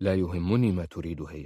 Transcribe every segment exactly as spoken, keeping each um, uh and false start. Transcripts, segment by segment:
لا يهمني ما تريد هي.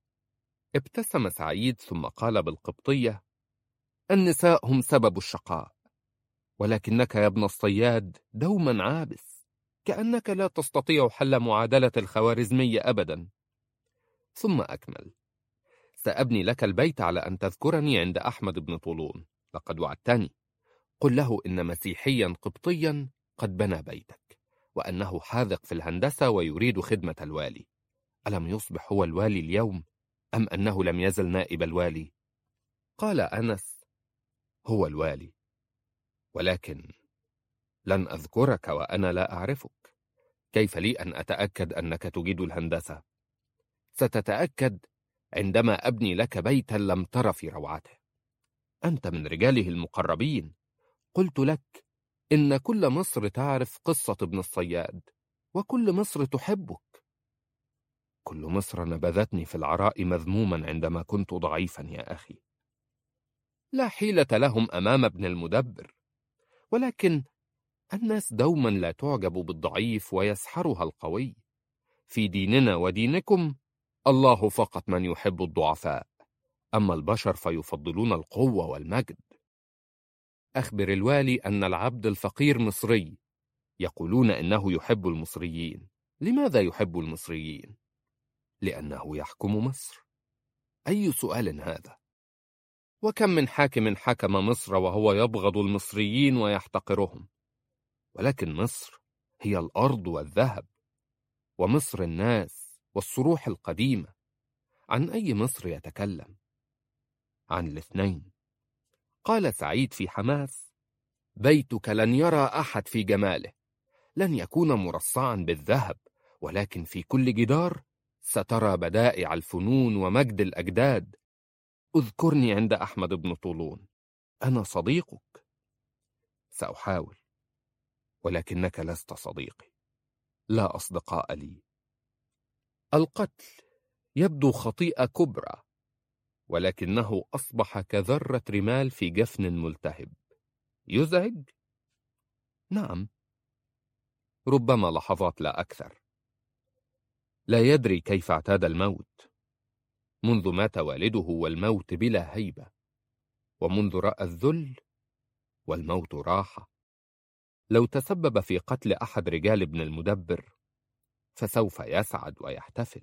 ابتسم سعيد ثم قال بالقبطية: النساء هم سبب الشقاء، ولكنك يا ابن الصياد دوما عابس، كأنك لا تستطيع حل معادلة الخوارزمية أبدا. ثم أكمل: سأبني لك البيت على أن تذكرني عند أحمد بن طولون، لقد وعدتني. قل له إن مسيحيا قبطيا قد بنى بيتك، وأنه حاذق في الهندسة ويريد خدمة الوالي. ألم يصبح هو الوالي اليوم، أم أنه لم يزل نائب الوالي؟ قال أنس: هو الوالي، ولكن لن أذكرك وأنا لا أعرفك. كيف لي أن أتأكد أنك تجيد الهندسة؟ ستتأكد عندما أبني لك بيتا لم تر في روعته. أنت من رجاله المقربين. قلت لك إن كل مصر تعرف قصة ابن الصياد، وكل مصر تحبك. كل مصر نبذتني في العراء مذموما عندما كنت ضعيفا يا أخي. لا حيلة لهم أمام ابن المدبر، ولكن الناس دوما لا تعجب بالضعيف ويسحرها القوي. في ديننا ودينكم الله فقط من يحب الضعفاء، أما البشر فيفضلون القوة والمجد. أخبر الوالي أن العبد الفقير مصري، يقولون إنه يحب المصريين. لماذا يحب المصريين؟ لأنه يحكم مصر. أي سؤال هذا؟ وكم من حاكم حكم مصر وهو يبغض المصريين ويحتقرهم؟ ولكن مصر هي الأرض والذهب، ومصر الناس والصروح القديمة. عن أي مصر يتكلم؟ عن الاثنين. قال سعيد في حماس: بيتك لن يرى أحد في جماله، لن يكون مرصعا بالذهب، ولكن في كل جدار سترى بدائع الفنون ومجد الأجداد. اذكرني عند أحمد بن طولون، أنا صديقك. سأحاول، ولكنك لست صديقي، لا أصدقاء لي. القتل يبدو خطيئة كبرى، ولكنه أصبح كذرة رمال في جفن ملتهب. يزعج؟ نعم، ربما لحظات لا أكثر. لا يدري كيف اعتاد الموت. منذ مات والده والموت بلا هيبة، ومنذ رأى الذل والموت راحة. لو تسبب في قتل أحد رجال ابن المدبر فسوف يسعد ويحتفل.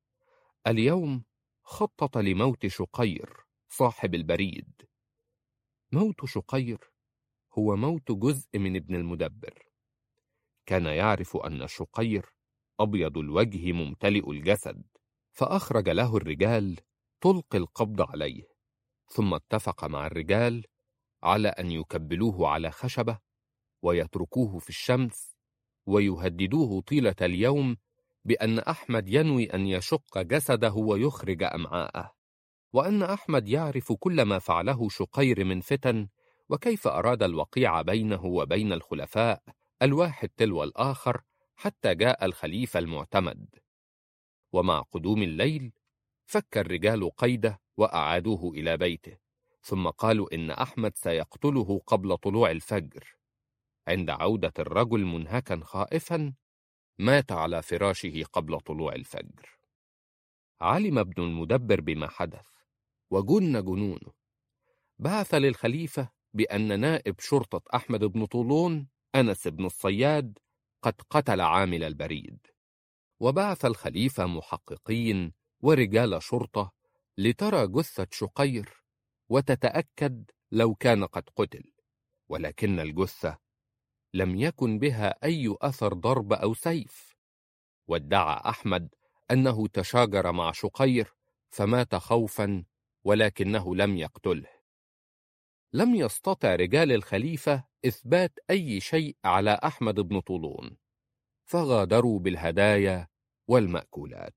اليوم خطط لموت شقير صاحب البريد. موت شقير هو موت جزء من ابن المدبر. كان يعرف أن شقير أبيض الوجه ممتلئ الجسد، فأخرج له الرجال تلقي القبض عليه، ثم اتفق مع الرجال على أن يكبلوه على خشبة ويتركوه في الشمس، ويهددوه طيلة اليوم بأن أحمد ينوي أن يشق جسده ويخرج أمعاءه، وأن أحمد يعرف كل ما فعله شقير من فتن، وكيف أراد الوقيع بينه وبين الخلفاء الواحد تلو الآخر حتى جاء الخليفة المعتمد. ومع قدوم الليل فك الرجال قيده وأعادوه إلى بيته، ثم قالوا إن أحمد سيقتله قبل طلوع الفجر. عند عودة الرجل منهكا خائفا مات على فراشه قبل طلوع الفجر. علم ابن المدبر بما حدث وجن جنونه. بعث للخليفة بأن نائب شرطة أحمد بن طولون أنس بن الصياد قد قتل عامل البريد، وبعث الخليفة محققين ورجال شرطة لترى جثة شقير وتتأكد لو كان قد قتل، ولكن الجثة لم يكن بها أي أثر ضرب أو سيف. وادعى أحمد أنه تشاجر مع شقير فمات خوفا، ولكنه لم يقتله. لم يستطع رجال الخليفة إثبات أي شيء على أحمد بن طولون، فغادروا بالهدايا والمأكولات.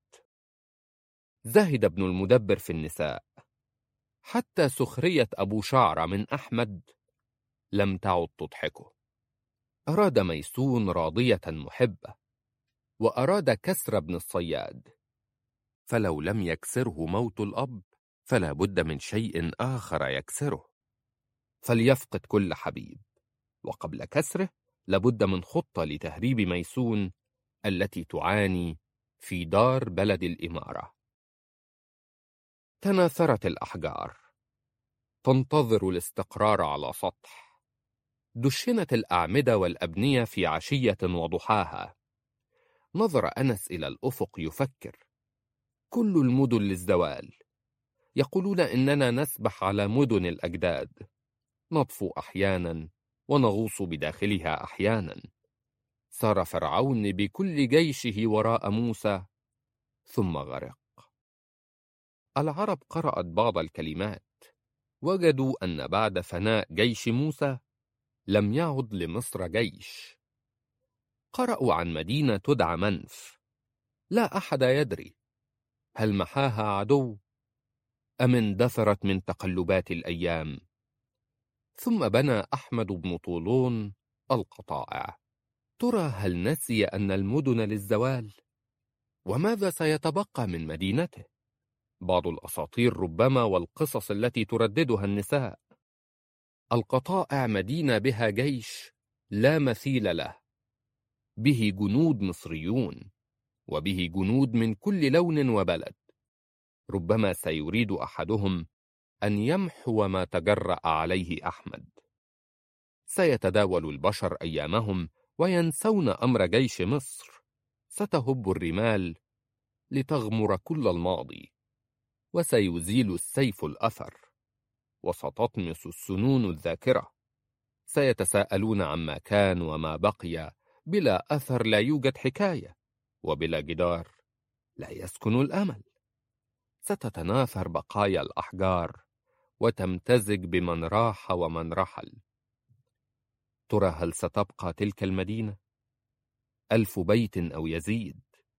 زهد ابن المدبر في النساء، حتى سخرية أبو شعر من أحمد لم تعد تضحكه. أراد ميسون راضية محبة، وأراد كسر ابن الصياد، فلو لم يكسره موت الأب فلا بد من شيء آخر يكسره. فليفقد كل حبيب، وقبل كسره لابد من خطة لتهريب ميسون التي تعاني في دار بلد الإمارة. تناثرت الأحجار تنتظر الاستقرار على سطح. دشنت الأعمدة والأبنية في عشية وضحاها. نظر أنس إلى الأفق يفكر. كل المدن للزوال. يقولون إننا نسبح على مدن الأجداد، نطفو أحيانا ونغوص بداخلها أحيانا. سار فرعون بكل جيشه وراء موسى ثم غرق. العرب قرأت بعض الكلمات، وجدوا أن بعد فناء جيش موسى لم يعد لمصر جيش. قرأوا عن مدينة تدعى منف، لا أحد يدري هل محاها عدو أم اندثرت من تقلبات الأيام. ثم بنى أحمد بن طولون القطائع. ترى هل نسي أن المدن للزوال؟ وماذا سيتبقى من مدينته؟ بعض الأساطير ربما والقصص التي ترددها النساء. القطائع مدينة بها جيش لا مثيل له، به جنود مصريون، وبه جنود من كل لون وبلد. ربما سيريد أحدهم أن يمحو ما تجرأ عليه أحمد. سيتداول البشر أيامهم وينسون أمر جيش مصر. ستهب الرمال لتغمر كل الماضي، وسيزيل السيف الأثر، وستطمس السنون الذاكرة. سيتساءلون عما كان وما بقي. بلا أثر لا يوجد حكاية، وبلا جدار لا يسكن الأمل. ستتناثر بقايا الأحجار وتمتزج بمن راح ومن رحل. ترى هل ستبقى تلك المدينة؟ ألف بيت أو يزيد،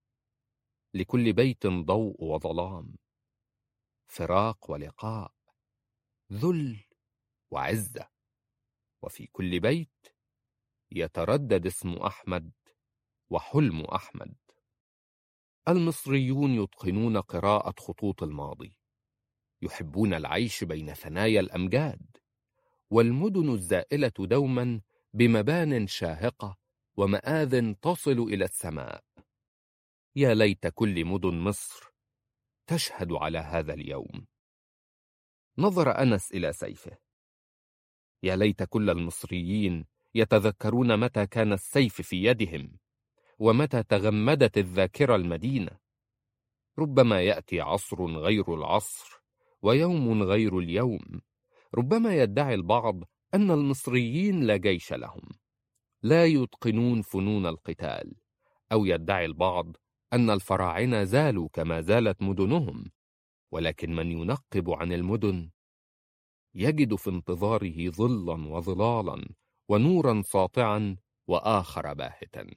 لكل بيت ضوء وظلام، فراق ولقاء، ذل وعزة، وفي كل بيت يتردد اسم أحمد وحلم أحمد. المصريون يتقنون قراءة خطوط الماضي، يحبون العيش بين ثنايا الأمجاد، والمدن الزائلة دوما بمبان شاهقة ومآذ تصل إلى السماء. يا ليت كل مدن مصر تشهد على هذا اليوم. نظر أنس إلى سيفه. يا ليت كل المصريين يتذكرون متى كان السيف في يدهم، ومتى تغمدت الذاكرة المدينة. ربما يأتي عصر غير العصر، ويوم غير اليوم. ربما يدعي البعض أن المصريين لا جيش لهم، لا يتقنون فنون القتال، أو يدعي البعض أن الفراعنة زالوا كما زالت مدنهم. ولكن من ينقب عن المدن يجد في انتظاره ظلا وظلالا ونورا ساطعا وآخر باهتا.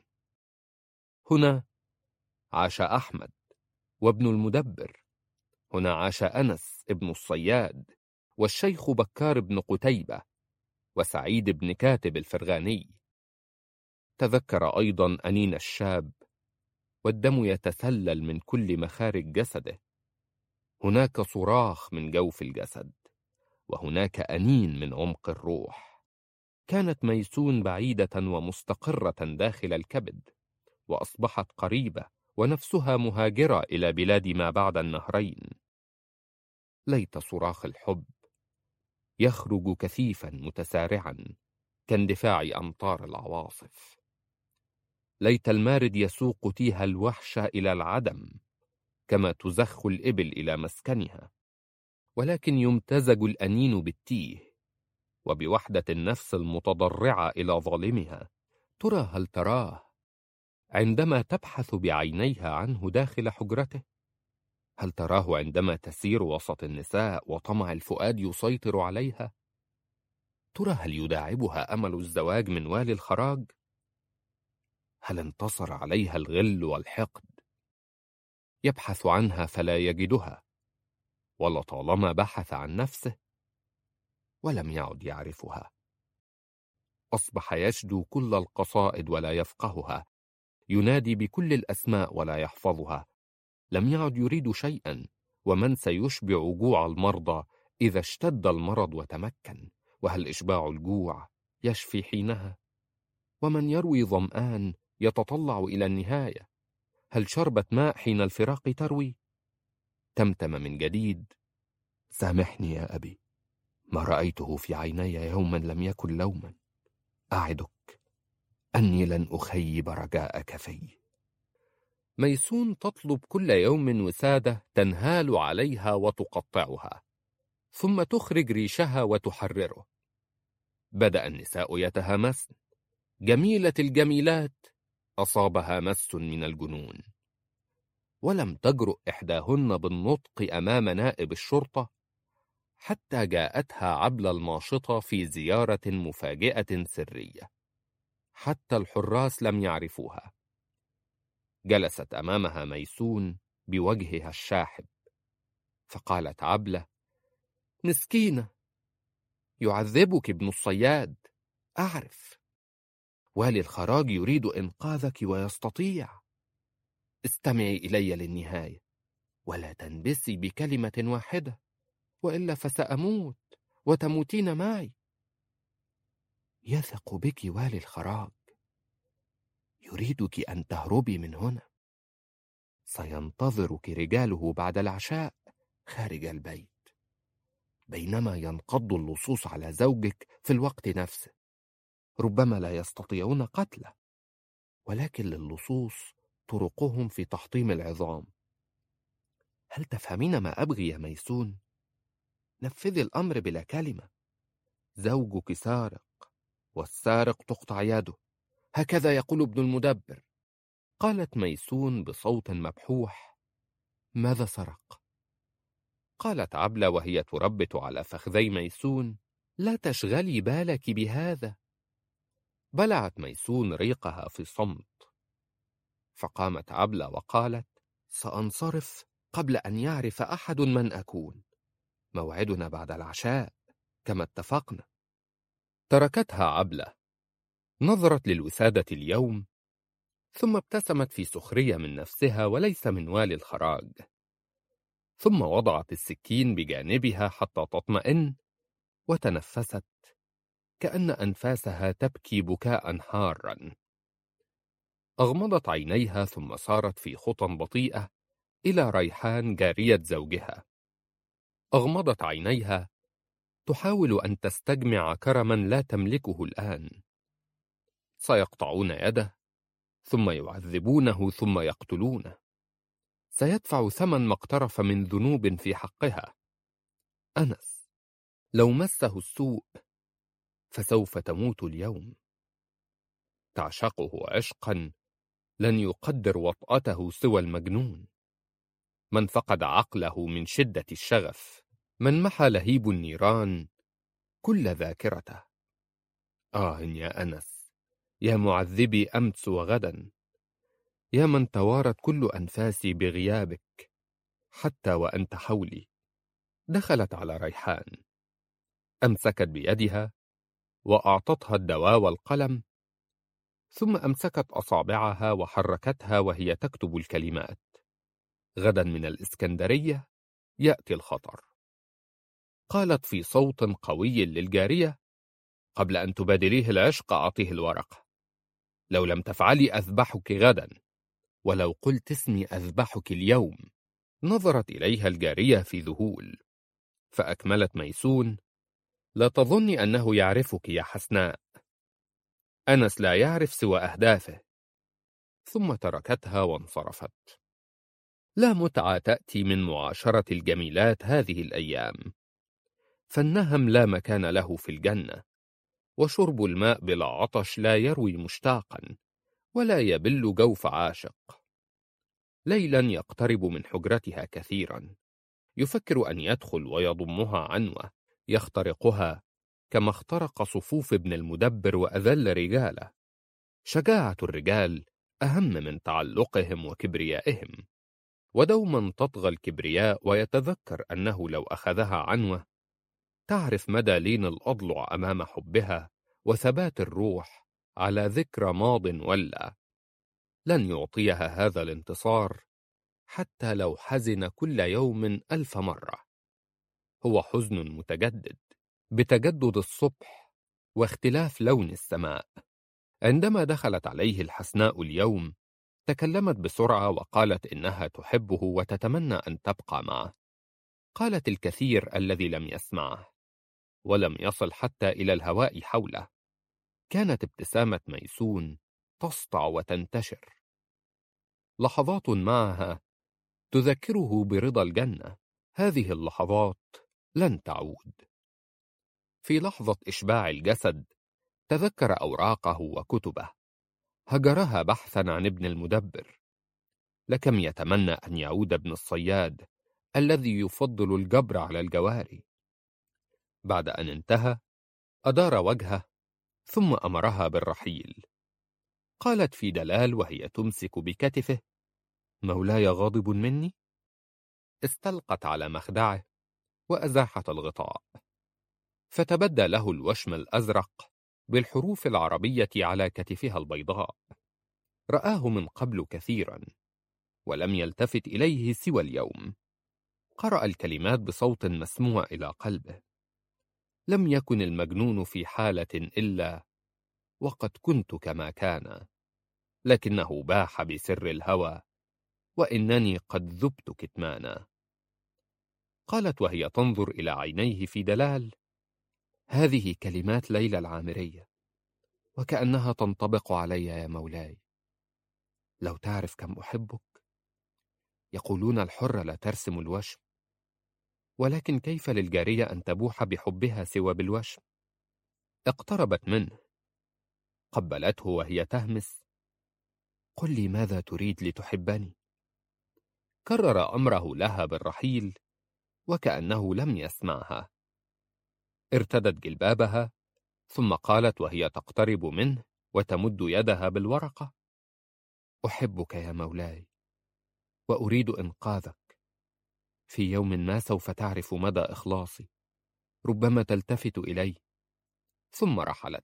هنا عاش أحمد وابن المدبر. هنا عاش أنس ابن الصياد، والشيخ بكار بن قتيبة، وسعيد بن كاتب الفرغاني. تذكر أيضا أنين الشاب، والدم يتسلل من كل مخارج جسده. هناك صراخ من جوف الجسد، وهناك أنين من عمق الروح. كانت ميسون بعيدة ومستقرة داخل الكبد، وأصبحت قريبة ونفسها مهاجرة إلى بلاد ما بعد النهرين. ليت صراخ الحب يخرج كثيفا متسارعا كاندفاع أمطار العواصف. ليت المارد يسوق تيه الوحش إلى العدم كما تزخ الإبل إلى مسكنها. ولكن يمتزج الأنين بالتيه وبوحدة النفس المتضرعة إلى ظالمها. ترى هل تراه عندما تبحث بعينيها عنه داخل حجرته؟ هل تراه عندما تسير وسط النساء وطمع الفؤاد يسيطر عليها؟ ترى هل يداعبها أمل الزواج من والي الخراج؟ هل انتصر عليها الغل والحقد؟ يبحث عنها فلا يجدها، ولطالما بحث عن نفسه ولم يعد يعرفها. أصبح يشدو كل القصائد ولا يفقهها، ينادي بكل الأسماء ولا يحفظها. لم يعد يريد شيئا. ومن سيشبع جوع المرضى إذا اشتد المرض وتمكن؟ وهل إشباع الجوع يشفي حينها؟ ومن يروي ظمآن يتطلع إلى النهاية؟ هل شربت ماء حين الفراق تروي؟ تمتم من جديد: سامحني يا أبي، ما رأيته في عيني يوما لم يكن لوما. أعدك أني لن أخيب رجاءك في. ميسون تطلب كل يوم وسادة تنهال عليها وتقطعها، ثم تخرج ريشها وتحرره. بدأ النساء يتهامسن. جميلة الجميلات أصابها مس من الجنون، ولم تجرؤ إحداهن بالنطق أمام نائب الشرطة حتى جاءتها عبلة الماشطة في زيارة مفاجئة سرية. حتى الحراس لم يعرفوها. جلست أمامها ميسون بوجهها الشاحب، فقالت عبلة: مسكينة، يعذبك ابن الصياد، أعرف. والي الخراج يريد إنقاذك ويستطيع. استمعي إلي للنهاية، ولا تنبسي بكلمة واحدة، وإلا فسأموت وتموتين معي. يثق بك والي الخراج، يريدك أن تهربي من هنا. سينتظرك رجاله بعد العشاء خارج البيت، بينما ينقض اللصوص على زوجك في الوقت نفسه. ربما لا يستطيعون قتله، ولكن للصوص طرقهم في تحطيم العظام. هل تفهمين ما أبغي يا ميسون؟ نفذي الأمر بلا كلمة. زوجك سارق، والسارق تقطع يده، هكذا يقول ابن المدبر. قالت ميسون بصوت مبحوح: ماذا سرق؟ قالت عبلة وهي تربت على فخذي ميسون: لا تشغلي بالك بهذا. بلعت ميسون ريقها في صمت، فقامت عبلة وقالت: سأنصرف قبل أن يعرف أحد من أكون. موعدنا بعد العشاء كما اتفقنا. تركتها عبلة، نظرت للوسادة اليوم، ثم ابتسمت في سخرية من نفسها وليس من والي الخراج. ثم وضعت السكين بجانبها حتى تطمئن، وتنفست كأن أنفاسها تبكي بكاء حارا. أغمضت عينيها ثم سارت في خطى بطيئة إلى ريحان جارية زوجها. أغمضت عينيها تحاول أن تستجمع كرما لا تملكه الآن. سيقطعون يده، ثم يعذبونه، ثم يقتلونه. سيدفع ثمن ما اقترف من ذنوب في حقها. أنس لو مسه السوء فسوف تموت اليوم. تعشقه عشقا لن يقدر وطأته سوى المجنون. من فقد عقله من شدة الشغف، من محى لهيب النيران كل ذاكرته. آه يا أنس، يا معذبي أمس وغدا، يا من توارت كل أنفاسي بغيابك حتى وأنت حولي. دخلت على ريحان، أمسكت بيدها وأعطتها الدواء والقلم، ثم أمسكت أصابعها وحركتها وهي تكتب الكلمات: غدا من الإسكندرية يأتي الخطر. قالت في صوت قوي للجارية: قبل أن تبادريه العشق أعطيه الورقة، لو لم تفعلي أذبحك غدا، ولو قلت اسمي أذبحك اليوم. نظرت إليها الجارية في ذهول، فأكملت ميسون: لا تظني أنه يعرفك يا حسناء، أنس لا يعرف سوى أهدافه. ثم تركتها وانصرفت. لا متعة تأتي من معاشرة الجميلات هذه الأيام، فالنهم لا مكان له في الجنة، وشرب الماء بلا عطش لا يروي مشتاقا ولا يبل جوف عاشق. ليلا يقترب من حجرتها كثيرا، يفكر أن يدخل ويضمها عنوة، يخترقها كما اخترق صفوف ابن المدبر وأذل رجاله. شجاعة الرجال أهم من تعلقهم وكبريائهم، ودوما تطغى الكبرياء ويتذكر أنه لو أخذها عنوة تعرف مدى لين الأضلع أمام حبها وثبات الروح على ذكرى ماض ولا. لن يعطيها هذا الانتصار حتى لو حزن كل يوم ألف مرة. هو حزن متجدد بتجدد الصبح واختلاف لون السماء. عندما دخلت عليه الحسناء اليوم تكلمت بسرعة وقالت إنها تحبه وتتمنى أن تبقى معه. قالت الكثير الذي لم يسمعه ولم يصل حتى إلى الهواء حوله. كانت ابتسامة ميسون تسطع وتنتشر. لحظات معها تذكره برضا الجنة. هذه اللحظات لن تعود. في لحظة إشباع الجسد تذكر أوراقه وكتبه. هجرها بحثا عن ابن المدبر. لكم يتمنى أن يعود ابن الصياد الذي يفضل الجبر على الجواري. بعد أن انتهى أدار وجهه ثم أمرها بالرحيل. قالت في دلال وهي تمسك بكتفه: مولاي غاضب مني؟ استلقت على مخدعه وأزاحت الغطاء، فتبدى له الوشم الأزرق بالحروف العربية على كتفها البيضاء. رآه من قبل كثيرا ولم يلتفت إليه سوى اليوم. قرأ الكلمات بصوت مسموع إلى قلبه: لم يكن المجنون في حالة إلا وقد كنت كما كان، لكنه باح بسر الهوى وإنني قد ذبت كتمانا. قالت وهي تنظر إلى عينيه في دلال: هذه كلمات ليلى العامرية وكأنها تنطبق علي يا مولاي. لو تعرف كم أحبك. يقولون الحرة لا ترسم الوشم، ولكن كيف للجارية أن تبوح بحبها سوى بالوشم؟ اقتربت منه، قبلته وهي تهمس: قل لي ماذا تريد لتحبني؟ كرر أمره لها بالرحيل وكأنه لم يسمعها. ارتدت جلبابها ثم قالت وهي تقترب منه وتمد يدها بالورقة: أحبك يا مولاي وأريد إنقاذك. في يوم ما سوف تعرف مدى إخلاصي، ربما تلتفت إلي. ثم رحلت.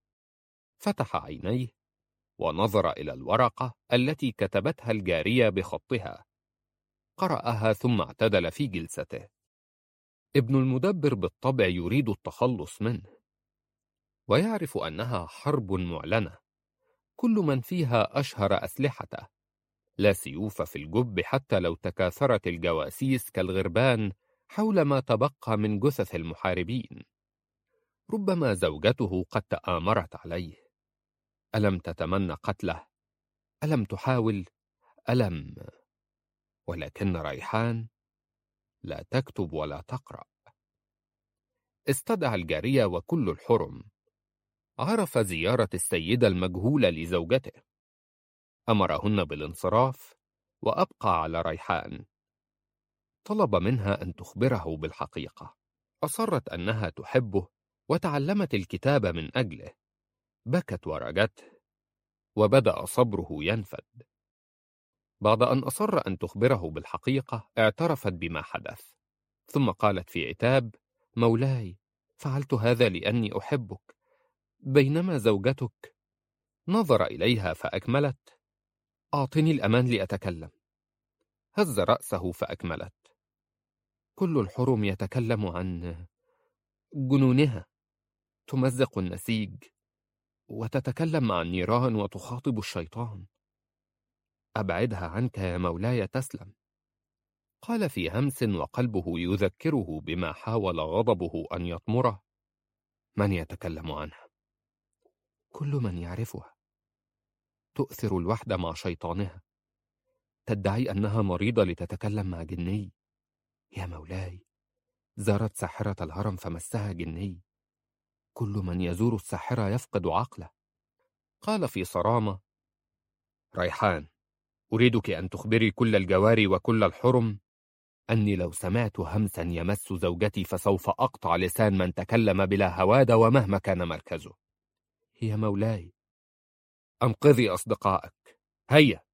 فتح عينيه ونظر إلى الورقة التي كتبتها الجارية بخطها. قرأها ثم اعتدل في جلسته. ابن المدبر بالطبع يريد التخلص منه، ويعرف أنها حرب معلنة كل من فيها أشهر أسلحته. لا سيوف في الجب حتى لو تكاثرت الجواسيس كالغربان حول ما تبقى من جثث المحاربين. ربما زوجته قد تآمرت عليه. ألم تتمنى قتله؟ ألم تحاول؟ ألم؟ ولكن ريحان لا تكتب ولا تقرأ. استدعى الجارية وكل الحرم. عرف زيارة السيدة المجهولة لزوجته. أمرهن بالانصراف وأبقى على ريحان. طلب منها أن تخبره بالحقيقة. أصرت أنها تحبه وتعلمت الكتاب من أجله. بكت ورجته وبدأ صبره ينفد. بعد أن أصر أن تخبره بالحقيقة اعترفت بما حدث، ثم قالت في عتاب: مولاي، فعلت هذا لأني أحبك. بينما زوجتك نظر إليها فأكملت: أعطني الأمان لأتكلم. هز رأسه فأكملت: كل الحرم يتكلم عن جنونها، تمزق النسيج وتتكلم مع النيران وتخاطب الشيطان. أبعدها عنك يا مولاي تسلم. قال في همس وقلبه يذكره بما حاول غضبه أن يطمره: من يتكلم عنها؟ كل من يعرفها. تؤثر الوحدة مع شيطانها، تدعي أنها مريضة لتتكلم مع جني. يا مولاي، زارت ساحرة الهرم فمسها جني. كل من يزور الساحرة يفقد عقله. قال في صرامة: ريحان، أريدك أن تخبري كل الجواري وكل الحرم أني لو سمعت همسا يمس زوجتي فسوف أقطع لسان من تكلم بلا هوادة ومهما كان مركزه. يا مولاي، أنقذي أصدقائك، هيا.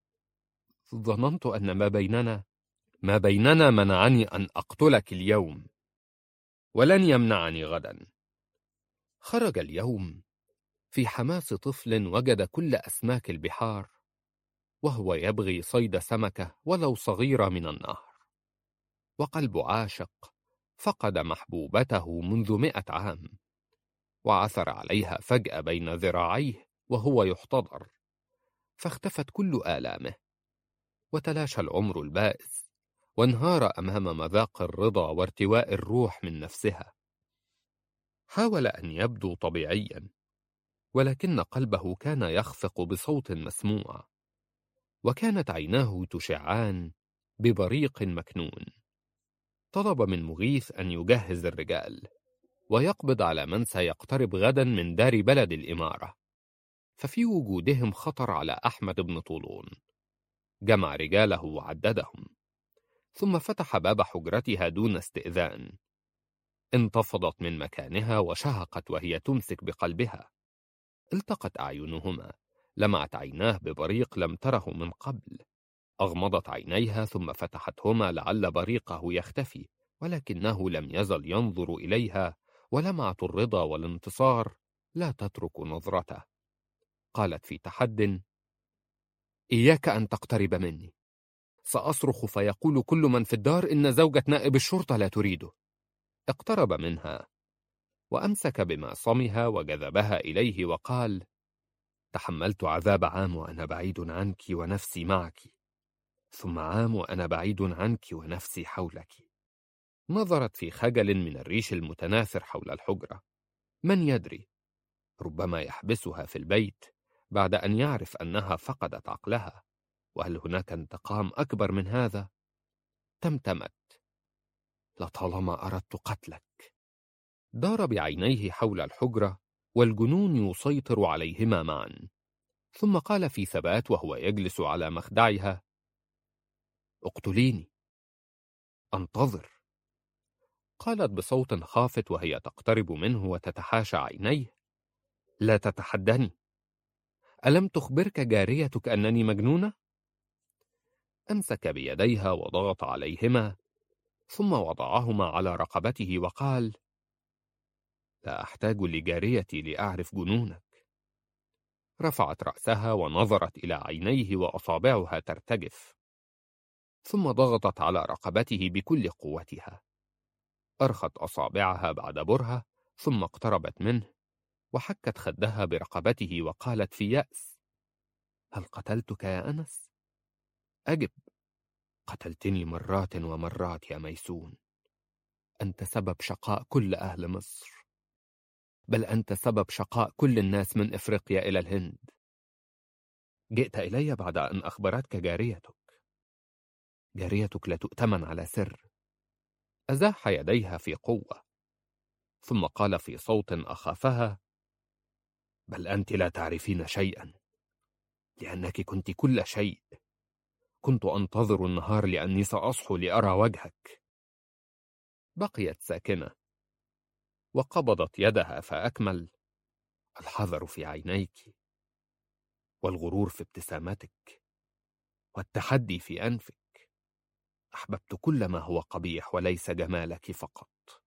ظننت أن ما بيننا ما بيننا منعني أن أقتلك اليوم، ولن يمنعني غدا. خرج اليوم في حماس طفل وجد كل أسماك البحار، وهو يبغي صيد سمكة ولو صغيرة من النهر. وقلب عاشق فقد محبوبته منذ مئة عام، وعثر عليها فجأة بين ذراعيه وهو يحتضر، فاختفت كل آلامه، وتلاشى العمر البائس، وانهار أمام مذاق الرضا وارتواء الروح من نفسها. حاول أن يبدو طبيعيا، ولكن قلبه كان يخفق بصوت مسموع، وكانت عيناه تشعان ببريق مكنون. طلب من مغيث أن يجهز الرجال ويقبض على من سيقترب غدا من دار بلد الإمارة، ففي وجودهم خطر على أحمد بن طولون. جمع رجاله وعددهم، ثم فتح باب حجرتها دون استئذان. انتفضت من مكانها وشهقت وهي تمسك بقلبها. التقت أعينهما، لمعت عيناه ببريق لم تره من قبل. أغمضت عينيها ثم فتحتهما لعل بريقه يختفي، ولكنه لم يزل ينظر إليها، ولمعة الرضا والانتصار لا تترك نظرته. قالت في تحد: إياك أن تقترب مني، سأصرخ فيقول كل من في الدار إن زوجة نائب الشرطة لا تريده. اقترب منها وأمسك بمعصمها وجذبها إليه وقال: تحملت عذاب عام وأنا بعيد عنك ونفسي معك، ثم عام وأنا بعيد عنك ونفسي حولك. نظرت في خجل من الريش المتناثر حول الحجرة. من يدري، ربما يحبسها في البيت بعد أن يعرف أنها فقدت عقلها. وهل هناك انتقام أكبر من هذا؟ تمتمت: لطالما أردت قتلك. دار بعينيه حول الحجرة والجنون يسيطر عليهما معا، ثم قال في ثبات وهو يجلس على مخدعها: اقتليني، أنتظر. قالت بصوت خافت وهي تقترب منه وتتحاشى عينيه: لا تتحدني، ألم تخبرك جاريتك أنني مجنونة؟ أمسك بيديها وضغط عليهما، ثم وضعهما على رقبته وقال: لا أحتاج لجاريتي لأعرف جنونك. رفعت رأسها ونظرت إلى عينيه وأصابعها ترتجف، ثم ضغطت على رقبته بكل قوتها. أرخت أصابعها بعد برهة، ثم اقتربت منه وحكت خدها برقبته وقالت في يأس: هل قتلتك يا أنس؟ أجب. قتلتني مرات ومرات يا ميسون. أنت سبب شقاء كل أهل مصر، بل أنت سبب شقاء كل الناس من إفريقيا إلى الهند. جئت إلي بعد أن أخبرتك جاريتك. جاريتك لا تؤتمن على سر. أزاح يديها في قوة، ثم قال في صوت أخافها: بل أنت لا تعرفين شيئا، لأنك كنت كل شيء. كنت أنتظر النهار لأني سأصحو لأرى وجهك. بقيت ساكنة، وقبضت يدها فأكمل: الحذر في عينيك، والغرور في ابتسامتك، والتحدي في أنفك. أحببت كل ما هو قبيح وليس جمالك فقط.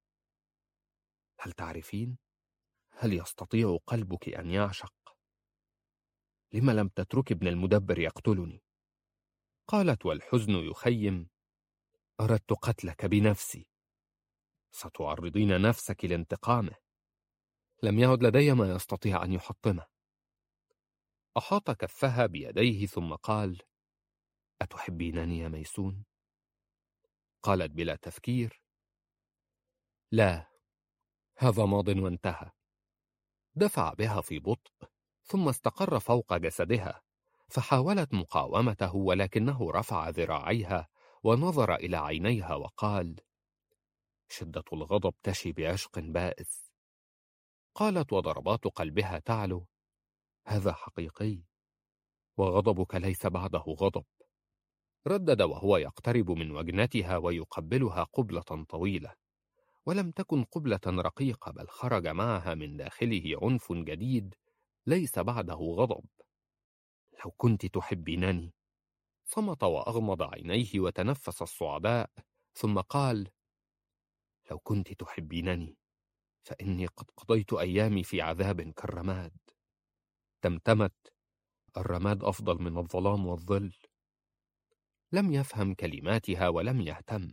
هل تعرفين؟ هل يستطيع قلبك أن يعشق؟ لما لم تترك ابن المدبر يقتلني؟ قالت والحزن يخيم: أردت قتلك بنفسي. ستعرضين نفسك لانتقامه. لم يعد لدي ما يستطيع أن يحطمه. أحاط كفها بيديه ثم قال: أتحبينني يا ميسون؟ قالت بلا تفكير: لا، هذا ماض وانتهى. دفع بها في بطء، ثم استقر فوق جسدها، فحاولت مقاومته، ولكنه رفع ذراعيها ونظر إلى عينيها وقال: شدة الغضب تشي بعشق بائس. قالت وضربات قلبها تعلو: هذا حقيقي، وغضبك ليس بعده غضب. ردد وهو يقترب من وجنتها ويقبلها قبلة طويلة، ولم تكن قبلة رقيقة، بل خرج معها من داخله عنف جديد ليس بعده غضب. لو كنت تحبينني. صمت وأغمض عينيه وتنفس الصعداء، ثم قال: لو كنت تحبينني فإني قد قضيت أيامي في عذاب كالرماد. تمتمت: الرماد أفضل من الظلام والظل. لم يفهم كلماتها ولم يهتم.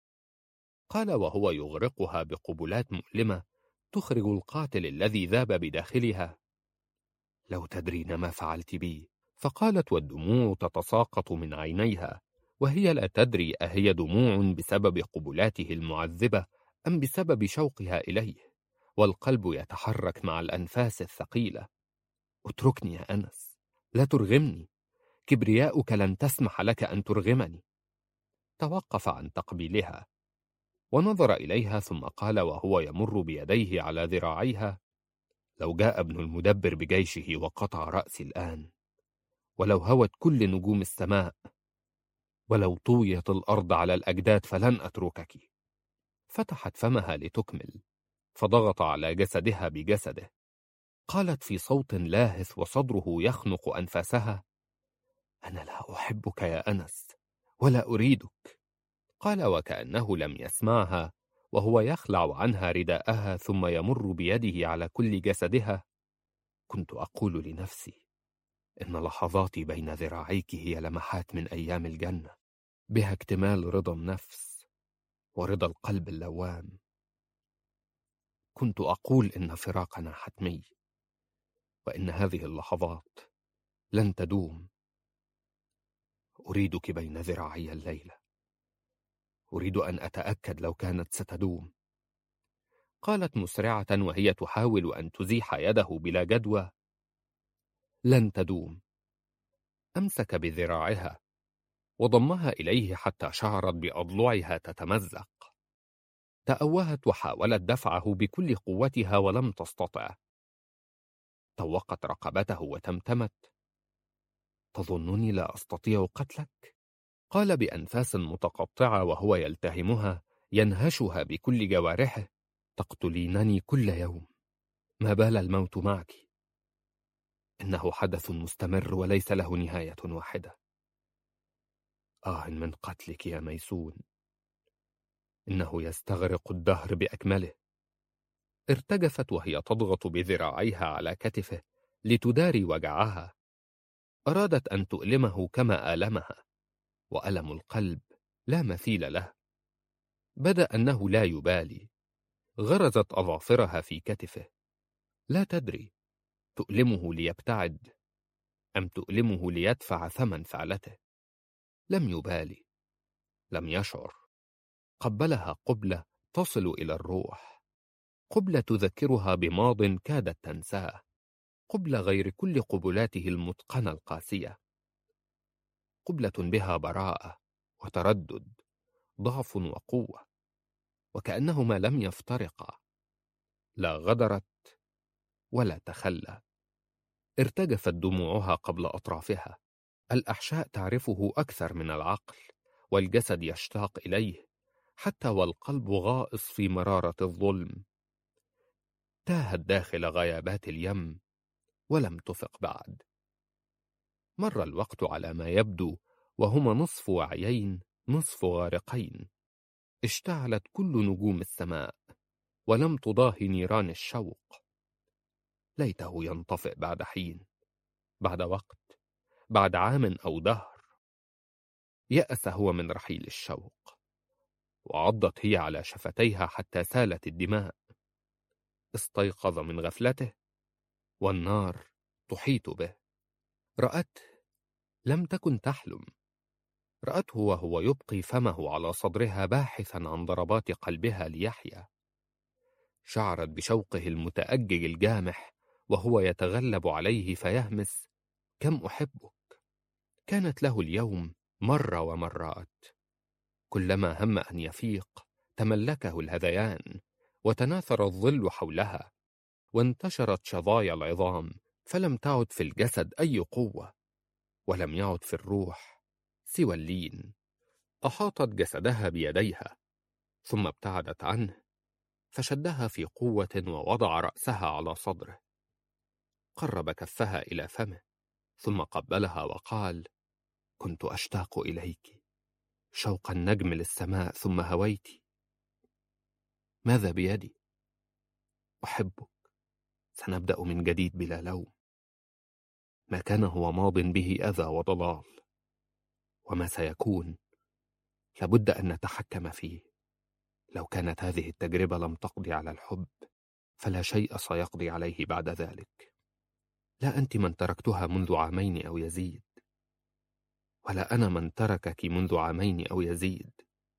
قال وهو يغرقها بقبلات مؤلمة تخرج القاتل الذي ذاب بداخلها: لو تدرين ما فعلت بي، فقالت والدموع تتساقط من عينيها، وهي لا تدري أهي دموع بسبب قبلاته المعذبة أم بسبب شوقها إليه، والقلب يتحرك مع الأنفاس الثقيلة. اتركني يا أنس، لا ترغمني، كبرياؤك لن تسمح لك أن ترغمني. توقف عن تقبيلها ونظر إليها، ثم قال وهو يمر بيديه على ذراعيها: لو جاء ابن المدبر بجيشه وقطع رأسي الآن، ولو هوت كل نجوم السماء، ولو طويت الأرض على الأجداد، فلن أتركك. فتحت فمها لتكمل، فضغط على جسدها بجسده. قالت في صوت لاهث وصدره يخنق أنفاسها: أنا لا أحبك يا أنس، ولا أريدك. قال وكأنه لم يسمعها، وهو يخلع عنها رداءها ثم يمر بيده على كل جسدها: كنت أقول لنفسي إن لحظاتي بين ذراعيك هي لمحات من أيام الجنة، بها اكتمال رضا النفس ورضا القلب اللوام. كنت أقول إن فراقنا حتمي، وإن هذه اللحظات لن تدوم. أريدك بين ذراعي الليلة، أريد أن أتأكد لو كانت ستدوم. قالت مسرعة وهي تحاول أن تزيح يده بلا جدوى: لن تدوم. أمسك بذراعها وضمها إليه حتى شعرت بأضلعها تتمزق. تأوهت وحاولت دفعه بكل قوتها ولم تستطع. طوقت رقبته وتمتمت: تظنني لا أستطيع قتلك؟ قال بأنفاس متقطعة وهو يلتهمها ينهشها بكل جوارحه: تقتلينني كل يوم، ما بال الموت معك؟ إنه حدث مستمر وليس له نهاية واحدة. آه من قتلك يا ميسون، إنه يستغرق الدهر بأكمله. ارتجفت وهي تضغط بذراعيها على كتفه لتداري وجعها. أرادت أن تؤلمه كما آلمها، وألم القلب لا مثيل له. بدا أنه لا يبالي. غرزت أظافرها في كتفه، لا تدري تؤلمه ليبتعد أم تؤلمه ليدفع ثمن فعلته. لم يبالي، لم يشعر. قبلها قبلة تصل إلى الروح، قبلة تذكرها بماض كادت تنساه، قبلة غير كل قبلاته المتقنة القاسية، قبلة بها براءة وتردد، ضعف وقوة، وكأنهما لم يفترقا، لا غدرت ولا تخلى. ارتجفت دموعها قبل أطرافها. الأحشاء تعرفه أكثر من العقل، والجسد يشتاق إليه، حتى والقلب غائص في مرارة الظلم. تاهت داخل غيابات اليم ولم تفق بعد. مر الوقت على ما يبدو وهما نصف وعيين نصف غارقين. اشتعلت كل نجوم السماء ولم تضاهي نيران الشوق. ليته ينطفئ بعد حين، بعد وقت، بعد عام أو دهر. يأس هو من رحيل الشوق، وعضت هي على شفتيها حتى سالت الدماء. استيقظ من غفلته والنار تحيط به. رأته، لم تكن تحلم. رأته وهو يبقي فمه على صدرها باحثا عن ضربات قلبها ليحيا. شعرت بشوقه المتأجج الجامح وهو يتغلب عليه فيهمس: كم أحبك. كانت له اليوم مرة ومرات. كلما هم أن يفيق تملكه الهذيان، وتناثر الظل حولها، وانتشرت شظايا العظام، فلم تعد في الجسد أي قوة، ولم يعد في الروح سوى اللين. أحاطت جسدها بيديها، ثم ابتعدت عنه، فشدها في قوة ووضع رأسها على صدره. قرب كفها إلى فمه، ثم قبلها وقال: كنت أشتاق إليك شوق النجم للسماء، ثم هويت. ماذا بيدي؟ أحبك. سنبدأ من جديد بلا لوم. ما كان هو ماض به أذى وضلال، وما سيكون لابد أن نتحكم فيه. لو كانت هذه التجربة لم تقضي على الحب، فلا شيء سيقضي عليه بعد ذلك. لا أنت من تركتها منذ عامين أو يزيد، ولا أنا من تركك منذ عامين أو يزيد،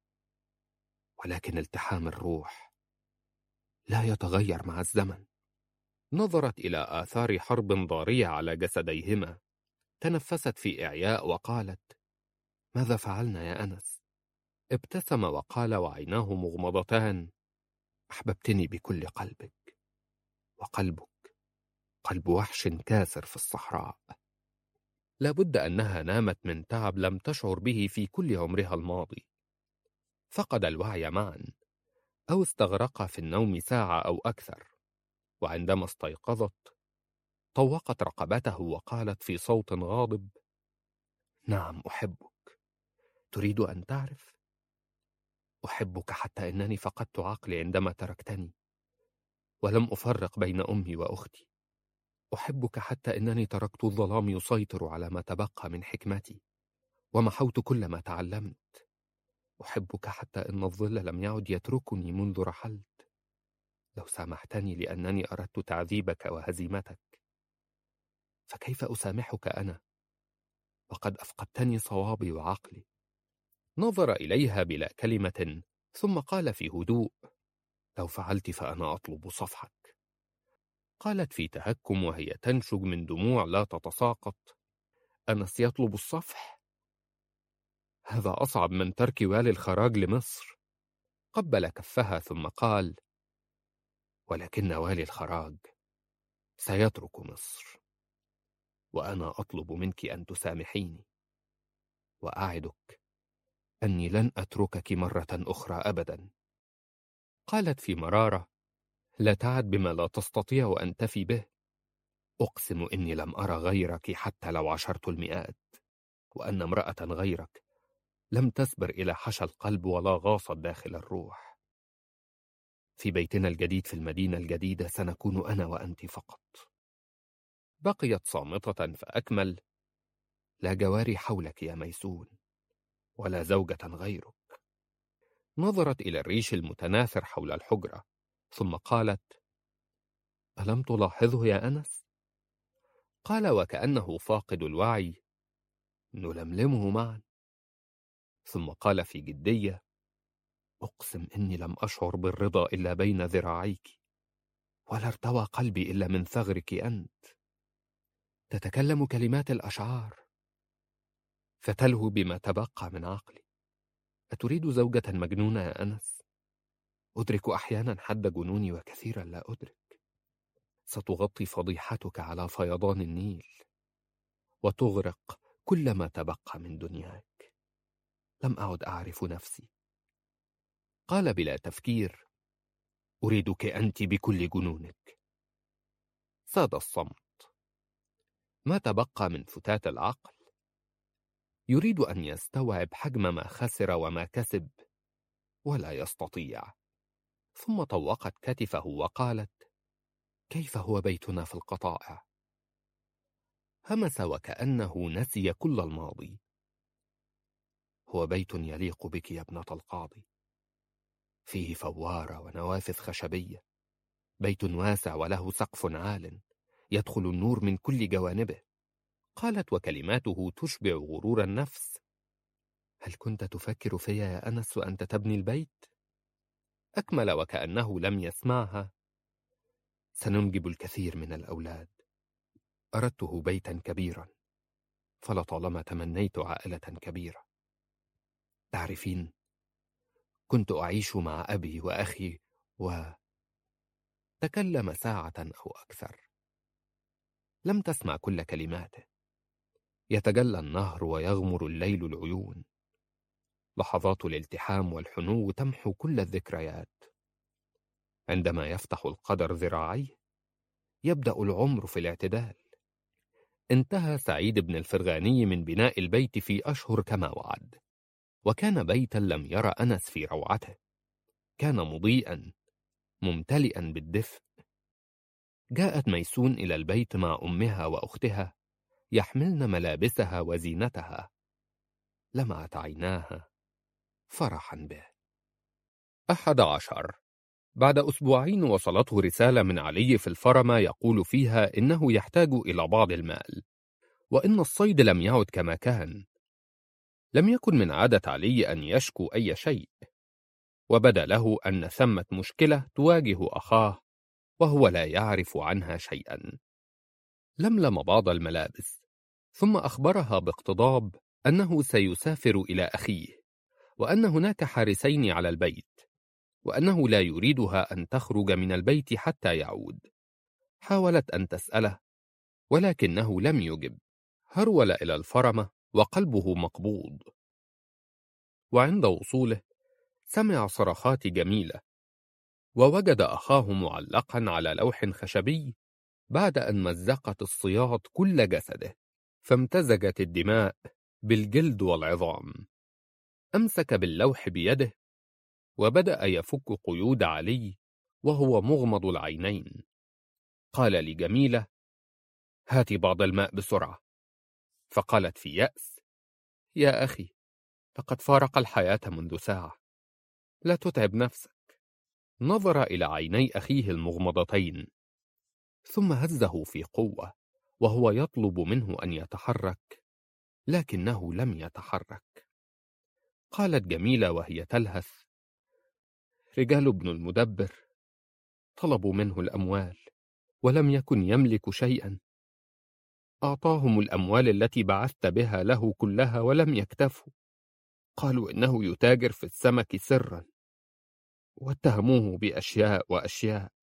ولكن التحام الروح لا يتغير مع الزمن. نظرت إلى آثار حرب ضارية على جسديهما، تنفست في إعياء وقالت: ماذا فعلنا يا أنس؟ ابتسم وقال وعيناه مغمضتان: أحببتني بكل قلبك، وقلبك قلب وحش كاسر في الصحراء. لابد أنها نامت من تعب لم تشعر به في كل عمرها الماضي. فقد الوعي معا، أو استغرق في النوم ساعة أو أكثر، وعندما استيقظت طوقت رقبته وقالت في صوت غاضب: نعم أحبك، تريد أن تعرف؟ أحبك حتى إنني فقدت عقلي عندما تركتني، ولم أفرق بين أمي وأختي. أحبك حتى إنني تركت الظلام يسيطر على ما تبقى من حكمتي، ومحوت كل ما تعلمت. أحبك حتى إن الظل لم يعد يتركني منذ رحلت. لو سامحتني لأنني أردت تعذيبك وهزيمتك، فكيف أسامحك أنا وقد أفقدتني صوابي وعقلي؟ نظر إليها بلا كلمة، ثم قال في هدوء: لو فعلت فأنا أطلب صفحك. قالت في تهكم وهي تنشج من دموع لا تتساقط: أنس يطلب الصفح؟ هذا أصعب من ترك والي الخراج لمصر. قبل كفها ثم قال: ولكن والي الخراج سيترك مصر، وأنا أطلب منك أن تسامحيني، وأعدك أني لن أتركك مرة أخرى أبدا. قالت في مرارة: لا تعد بما لا تستطيع أن تفي به. أقسم إني لم أرى غيرك حتى لو عشرت المئات، وأن امرأة غيرك لم تسبر إلى حشى القلب ولا غاصت داخل الروح. في بيتنا الجديد في المدينة الجديدة سنكون أنا وأنت فقط. بقيت صامتة فأكمل: لا جواري حولك يا ميسون، ولا زوجة غيرك. نظرت إلى الريش المتناثر حول الحجرة، ثم قالت: ألم تلاحظه يا أنس؟ قال وكأنه فاقد الوعي: نلملمه معا. ثم قال في جدية: أقسم إني لم أشعر بالرضا إلا بين ذراعيك، ولا ارتوى قلبي إلا من ثغرك أنت. تتكلم كلمات الأشعار فتلهو بما تبقى من عقلي. أتريد زوجة مجنونة يا أنس؟ أدرك أحيانا حد جنوني وكثيرا لا أدرك. ستغطي فضيحتك على فيضان النيل، وتغرق كل ما تبقى من دنياك. لم أعد أعرف نفسي. قال بلا تفكير: أريدك أنت بكل جنونك. ساد الصمت. ما تبقى من فتات العقل. يريد أن يستوعب حجم ما خسر وما كسب، ولا يستطيع. ثم طوقت كتفه وقالت: كيف هو بيتنا في القطائع؟ همس وكأنه نسي كل الماضي. هو بيت يليق بك يا ابنة القاضي، فيه فوارة ونوافذ خشبية، بيت واسع وله سقف عال يدخل النور من كل جوانبه. قالت وكلماته تشبع غرور النفس: هل كنت تفكر فيا يا أنس وأنت تبني البيت؟ أكمل وكأنه لم يسمعها: سننجب الكثير من الأولاد. أردته بيتا كبيرا، فلطالما تمنيت عائلة كبيرة. تعرفين، كنت أعيش مع أبي وأخي و... تكلم ساعة أو أكثر. لم تسمع كل كلماته. يتجلى النهر ويغمر الليل العيون. لحظات الالتحام والحنو تمحو كل الذكريات. عندما يفتح القدر ذراعيه يبدأ العمر في الاعتدال. انتهى سعيد بن الفرغاني من بناء البيت في أشهر كما وعد، وكان بيتا لم يرى أنس في روعته. كان مضيئا ممتلئا بالدفء. جاءت ميسون إلى البيت مع أمها وأختها يحملن ملابسها وزينتها. لمعت عيناها فرحا به. أحد عشر. بعد أسبوعين وصلته رسالة من علي في الفرمة يقول فيها إنه يحتاج إلى بعض المال، وإن الصيد لم يعد كما كان. لم يكن من عادة علي أن يشكو أي شيء، وبدا له أن ثمة مشكلة تواجه أخاه وهو لا يعرف عنها شيئا. لملم بعض الملابس، ثم أخبرها باقتضاب أنه سيسافر إلى أخيه، وأن هناك حارسين على البيت، وأنه لا يريدها أن تخرج من البيت حتى يعود. حاولت أن تسأله، ولكنه لم يجب. هرول إلى الفرمة وقلبه مقبوض. وعند وصوله سمع صرخات جميلة، ووجد أخاه معلقا على لوح خشبي بعد أن مزقت الصياط كل جسده، فامتزجت الدماء بالجلد والعظام. أمسك باللوح بيده وبدأ يفك قيود علي وهو مغمض العينين. قال لجميلة: هاتي بعض الماء بسرعة. فقالت في يأس: يا أخي، لقد فارق الحياة منذ ساعة، لا تتعب نفسك. نظر إلى عيني أخيه المغمضتين، ثم هزه في قوة وهو يطلب منه أن يتحرك، لكنه لم يتحرك. قالت جميلة وهي تلهث: رجال ابن المدبر طلبوا منه الأموال ولم يكن يملك شيئا. أعطاهم الأموال التي بعثت بها له كلها ولم يكتفوا. قالوا إنه يتاجر في السمك سرا، واتهموه بأشياء وأشياء،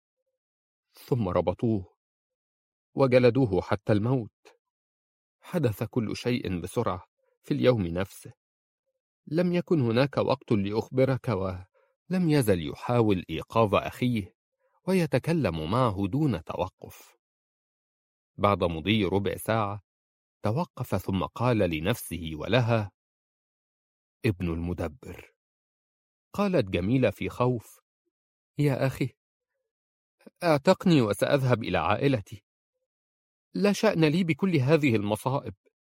ثم ربطوه وجلدوه حتى الموت. حدث كل شيء بسرعة في اليوم نفسه. لم يكن هناك وقت لأخبرك، ولم يزل يحاول إيقاظ أخيه ويتكلم معه دون توقف. بعد مضي ربع ساعة توقف، ثم قال لنفسه ولها: ابن المدبر. قالت جميلة في خوف: يا أخي، اعتقني وسأذهب إلى عائلتي، لا شأن لي بكل هذه المصائب.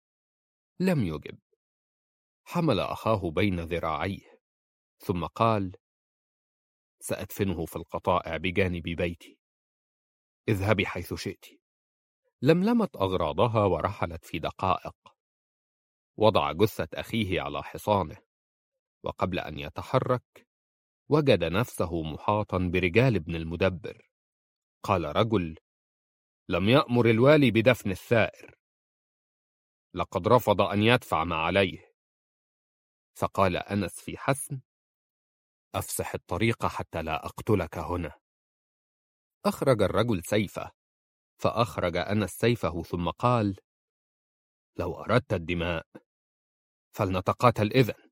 لم يجب. حمل أخاه بين ذراعيه، ثم قال: سأدفنه في القطائع بجانب بيتي، اذهبي حيث شئت. لملمت أغراضها ورحلت في دقائق. وضع جثة أخيه على حصانه، وقبل أن يتحرك وجد نفسه محاطا برجال ابن المدبر. قال رجل: لم يأمر الوالي بدفن الثائر، لقد رفض أن يدفع ما عليه. فقال أنس في حسم: أفسح الطريق حتى لا أقتلك هنا. أخرج الرجل سيفه، فأخرج أنس سيفه، ثم قال: لو أردت الدماء فلنتقاتل إذن.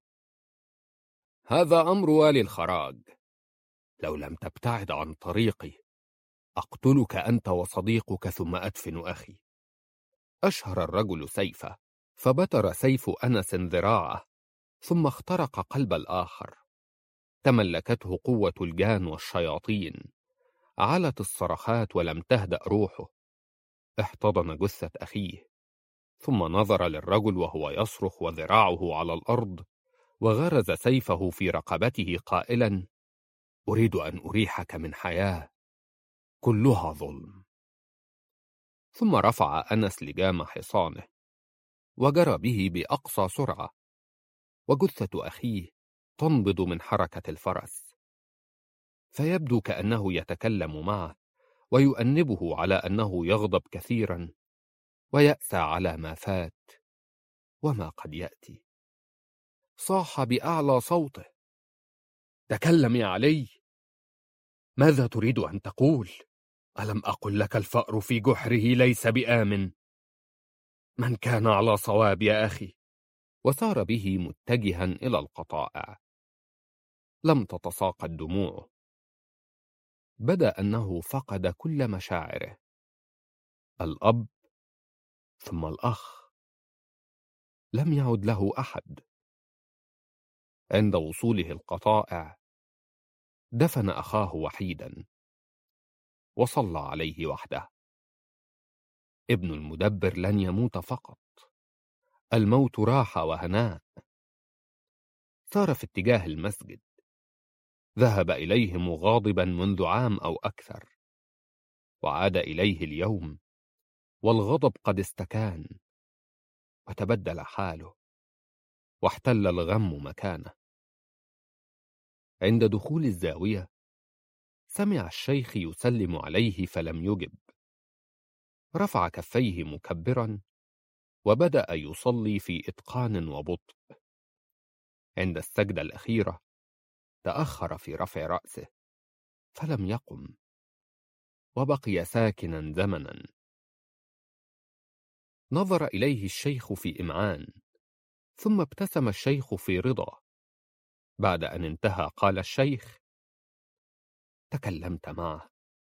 هذا أمر والي الخراج، لو لم تبتعد عن طريقي أقتلك أنت وصديقك ثم أدفن أخي. أشهر الرجل سيفه، فبتر سيف أنس ذراعه، ثم اخترق قلب الآخر. تملكته قوة الجان والشياطين، علت الصرخات ولم تهدأ روحه. احتضن جثة أخيه، ثم نظر للرجل وهو يصرخ وذراعه على الأرض، وغرز سيفه في رقبته قائلا: أريد أن أريحك من حياة كلها ظلم. ثم رفع أنس لجام حصانه وجرى به بأقصى سرعة، وجثة أخيه تنبض من حركة الفرس، فيبدو كأنه يتكلم معه ويؤنبه على أنه يغضب كثيرا ويأسى على ما فات وما قد يأتي. صاح بأعلى صوته: تكلم يا علي، ماذا تريد أن تقول؟ ألم أقل لك الفأر في جحره ليس بآمن؟ من كان على صواب يا أخي. وسار به متجها إلى القطائع. لم تتساقط دموعه. بدا أنه فقد كل مشاعره، الأب ثم الأخ، لم يعد له أحد. عند وصوله القطائع دفن أخاه وحيدا وصلى عليه وحده. ابن المدبر لن يموت فقط، الموت راحة وهناء. سار في اتجاه المسجد، ذهب إليه مغاضبا منذ عام أو أكثر، وعاد إليه اليوم والغضب قد استكان، وتبدل حاله، واحتل الغم مكانه. عند دخول الزاوية سمع الشيخ يسلم عليه فلم يجب. رفع كفيه مكبرا وبدأ يصلي في إتقان وبطء. عند السجدة الأخيرة تأخر في رفع رأسه فلم يقم، وبقي ساكنا زمنا. نظر إليه الشيخ في إمعان، ثم ابتسم الشيخ في رضا. بعد أن انتهى قال الشيخ: تكلمت معه،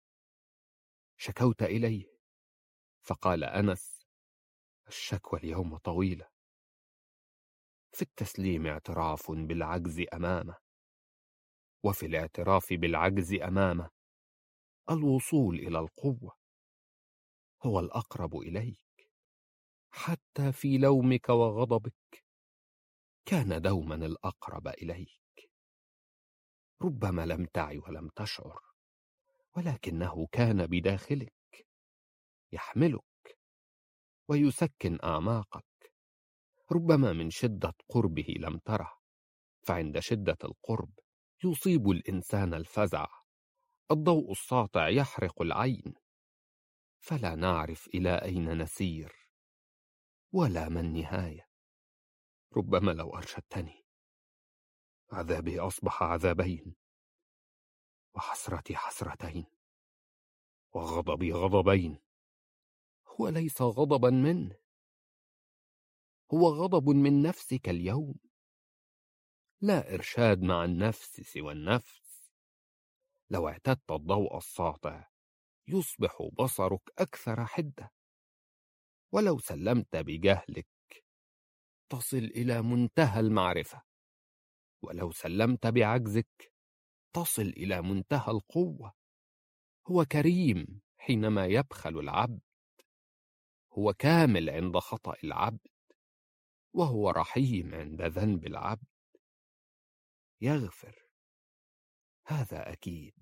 شكوت إليه؟ فقال أنس: الشكوى اليوم طويلة. في التسليم اعتراف بالعجز أمامه، وفي الاعتراف بالعجز أمامه الوصول إلى القوة. هو الأقرب إليك، حتى في لومك وغضبك كان دوما الأقرب إليك. ربما لم تعي ولم تشعر، ولكنه كان بداخلك، يحملك ويسكن أعماقك. ربما من شدة قربه لم تره، فعند شدة القرب يصيب الإنسان الفزع، الضوء الساطع يحرق العين، فلا نعرف إلى أين نسير ولا ما النهاية. ربما لو أرشدتني، عذابي أصبح عذابين، وحسرتي حسرتين، وغضبي غضبين. هو ليس غضبا منه، هو غضب من نفسك اليوم. لا إرشاد مع النفس سوى النفس. لو اعتدت الضوء الساطع يصبح بصرك أكثر حدة، ولو سلمت بجهلك تصل إلى منتهى المعرفة، ولو سلمت بعجزك تصل إلى منتهى القوة. هو كريم حينما يبخل العبد، هو كامل عند خطأ العبد، وهو رحيم عند ذنب العبد. يغفر، هذا أكيد.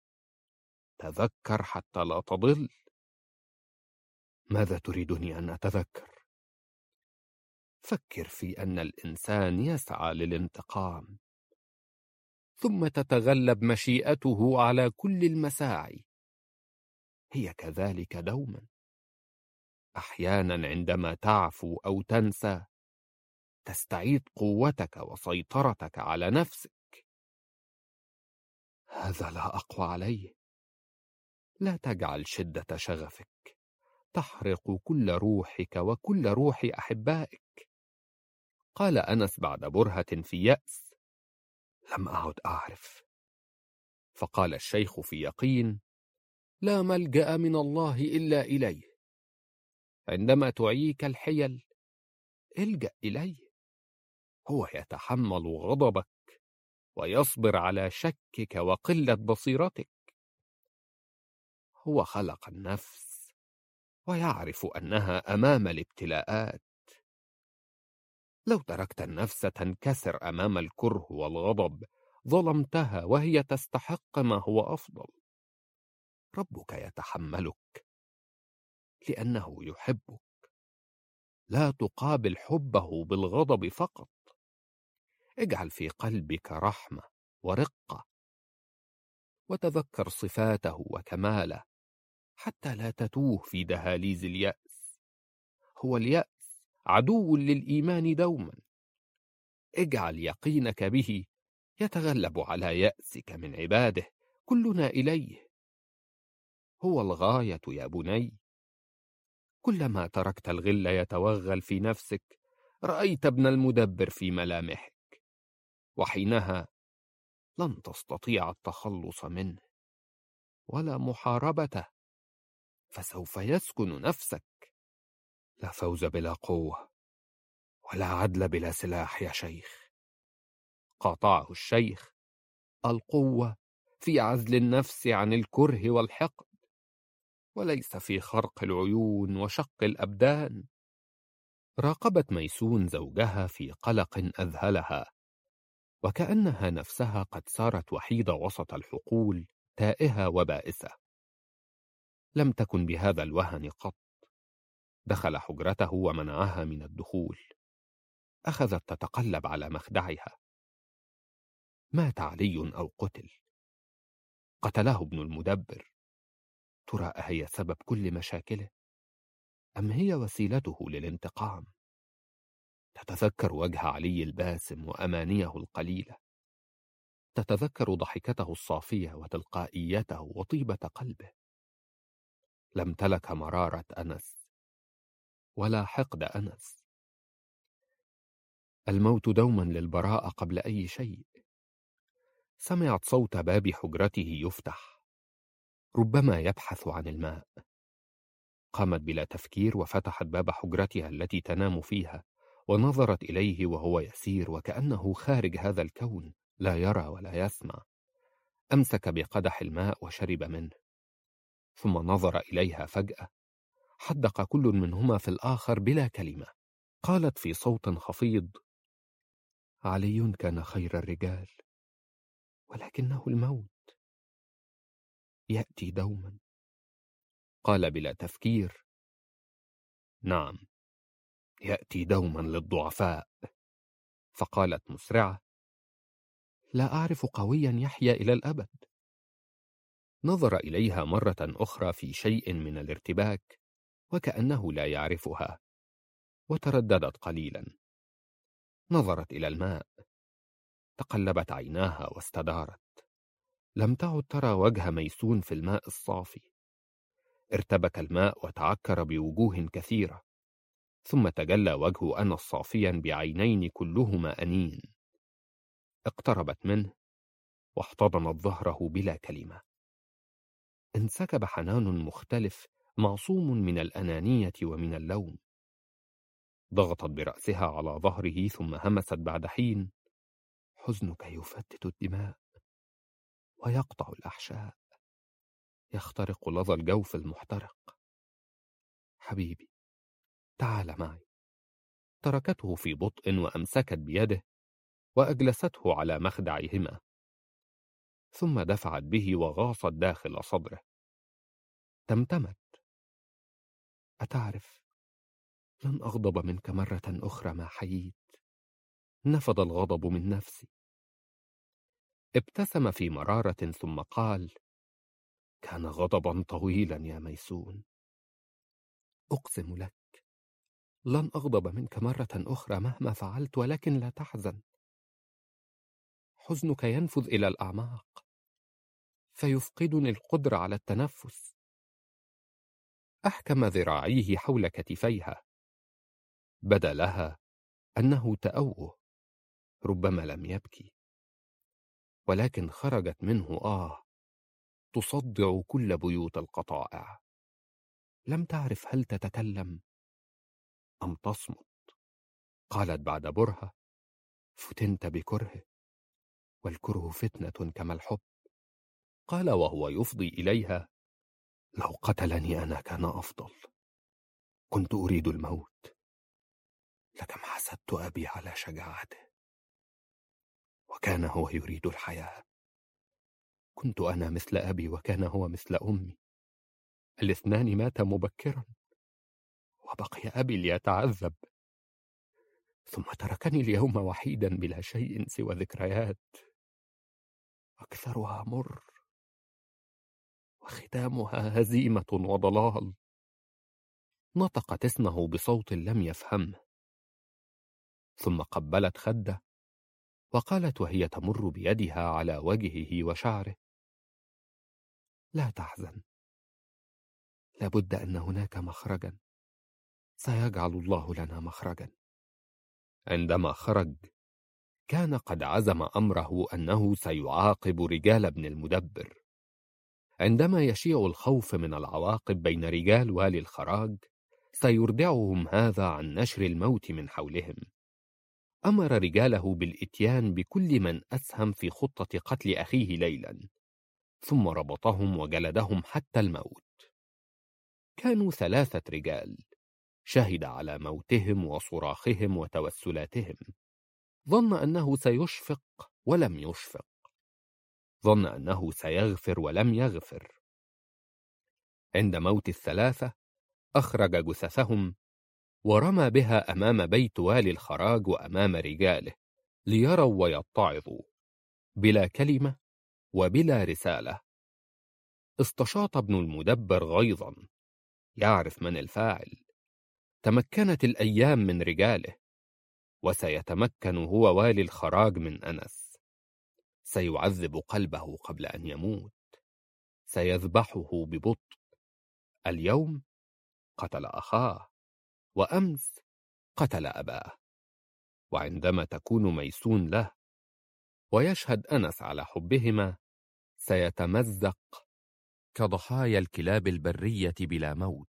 تذكر حتى لا تضل. ماذا تريدني أن أتذكر؟ فكر في أن الإنسان يسعى للانتقام، ثم تتغلب مشيئته على كل المساعي. هي كذلك دوما. أحيانا عندما تعفو أو تنسى تستعيد قوتك وسيطرتك على نفسك. هذا لا أقوى عليه. لا تجعل شدة شغفك تحرق كل روحك وكل روح أحبائك. قال أنس بعد برهة في يأس: لم أعد أعرف. فقال الشيخ في يقين: لا ملجأ من الله إلا إليه. عندما تعيك الحيل الجأ إليه. هو يتحمل غضبك ويصبر على شكك وقلة بصيرتك. هو خلق النفس ويعرف أنها أمام الابتلاءات. لو تركت النفس تنكسر أمام الكره والغضب ظلمتها، وهي تستحق ما هو أفضل. ربك يتحملك لأنه يحبك. لا تقابل حبه بالغضب فقط. اجعل في قلبك رحمة ورقة، وتذكر صفاته وكماله حتى لا تتوه في دهاليز اليأس. هو اليأس عدو للإيمان دوما. اجعل يقينك به يتغلب على يأسك من عباده. كلنا إليه. هو الغاية يا بني. كلما تركت الغل يتوغل في نفسك رأيت ابن المدبر في ملامحك، وحينها لن تستطيع التخلص منه ولا محاربته، فسوف يسكن نفسك. لا فوز بلا قوة، ولا عدل بلا سلاح يا شيخ. قاطعه الشيخ: القوة في عزل النفس عن الكره والحقد، وليس في خرق العيون وشق الأبدان. راقبت ميسون زوجها في قلق أذهلها. وكأنها نفسها قد صارت وحيدة وسط الحقول، تائهة وبائسة. لم تكن بهذا الوهن قط. دخل حجرته ومنعها من الدخول. أخذت تتقلب على مخدعها. مات علي أو قتل؟ قتله ابن المدبر. ترى أهي سبب كل مشاكله؟ أم هي وسيلته للانتقام؟ تتذكر وجه علي الباسم وأمانيه القليلة. تتذكر ضحكته الصافية وتلقائيته وطيبة قلبه. لم تلك مرارة أنس ولا حقد أنس. الموت دوما للبراءة قبل أي شيء. سمعت صوت باب حجرته يفتح، ربما يبحث عن الماء. قامت بلا تفكير وفتحت باب حجرتها التي تنام فيها، ونظرت إليه وهو يسير وكأنه خارج هذا الكون، لا يرى ولا يسمع. أمسك بقدح الماء وشرب منه، ثم نظر إليها فجأة. حدق كل منهما في الآخر بلا كلمة. قالت في صوت خفيض: علي كان خير الرجال، ولكنه الموت يأتي دوما. قال بلا تفكير: نعم، يأتي دوما للضعفاء. فقالت مسرعة: لا أعرف قويا يحيا إلى الأبد. نظر إليها مرة أخرى في شيء من الارتباك، وكأنه لا يعرفها، وترددت قليلا. نظرت إلى الماء، تقلبت عيناها واستدارت. لم تعد ترى وجه ميسون في الماء الصافي. ارتبك الماء وتعكر بوجوه كثيرة، ثم تجلى وجه أنس صافيا بعينين كلهما أنين. اقتربت منه واحتضنت ظهره بلا كلمة. انسكب حنان مختلف معصوم من الأنانية ومن اللوم. ضغطت برأسها على ظهره ثم همست بعد حين: حزنك يفتت الدماء ويقطع الأحشاء، يخترق لظى الجوف المحترق. حبيبي، تعال معي. تركته في بطء وأمسكت بيده وأجلسته على مخدعهما، ثم دفعت به وغاصت داخل صدره. تمتمت: أتعرف، لن أغضب منك مرة أخرى ما حييت. نفض الغضب من نفسي. ابتسم في مرارة ثم قال: كان غضبا طويلا يا ميسون. أقسم لك لن أغضب منك مرة أخرى مهما فعلت، ولكن لا تحزن. حزنك ينفذ إلى الأعماق، فيفقدني القدرة على التنفس. أحكم ذراعيه حول كتفيها. بدا لها أنه تأوه، ربما لم يبكي، ولكن خرجت منه آه تصدع كل بيوت القطائع. لم تعرف هل تتكلم أم تصمت. قالت بعد برهة: فتنت بكره، والكره فتنة كما الحب. قال وهو يفضي إليها: لو قتلني أنا كان أفضل. كنت أريد الموت، لكم حسدت أبي على شجاعته، وكان هو يريد الحياة. كنت أنا مثل أبي وكان هو مثل أمي. الاثنان ماتا مبكرا، وبقي أبي ليتعذب. ثم تركني اليوم وحيدا بلا شيء سوى ذكريات، أكثرها مر وختامها هزيمة وضلال. نطقت اسمه بصوت لم يفهمه، ثم قبلت خده وقالت وهي تمر بيدها على وجهه وشعره: لا تحزن، لابد أن هناك مخرجا، سيجعل الله لنا مخرجا. عندما خرج كان قد عزم أمره أنه سيعاقب رجال ابن المدبر. عندما يشيع الخوف من العواقب بين رجال والي الخراج سيردعهم هذا عن نشر الموت من حولهم. أمر رجاله بالإتيان بكل من أسهم في خطة قتل أخيه ليلا، ثم ربطهم وجلدهم حتى الموت. كانوا ثلاثة رجال، شهد على موتهم وصراخهم وتوسلاتهم. ظن أنه سيشفق ولم يشفق، ظن أنه سيغفر ولم يغفر. عند موت الثلاثة أخرج جثثهم ورمى بها أمام بيت والي الخراج وأمام رجاله ليروا ويتعظوا، بلا كلمة وبلا رسالة. استشاط ابن المدبر غيظا يعرف من الفاعل. تمكنت الأيام من رجاله، وسيتمكن هو والي الخراج من أنس. سيعذب قلبه قبل أن يموت، سيذبحه ببطء. اليوم قتل أخاه، وأمس قتل أباه. وعندما تكون ميسون له ويشهد أنس على حبهما، سيتمزق كضحايا الكلاب البرية بلا موت،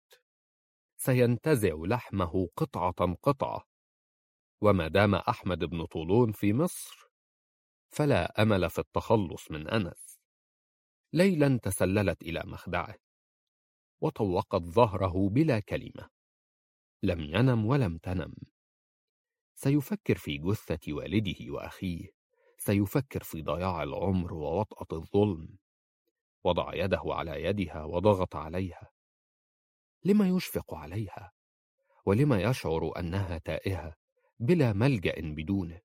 سينتزع لحمه قطعة قطعة. وما دام أحمد بن طولون في مصر فلا أمل في التخلص من أنس. ليلا تسللت إلى مخدعه وطوقت ظهره بلا كلمة، لم ينم ولم تنم. سيفكر في جثة والده وأخيه، سيفكر في ضياع العمر ووطأة الظلم. وضع يده على يدها وضغط عليها. لما يشفق عليها؟ ولما يشعر أنها تائهة بلا ملجأ بدونه؟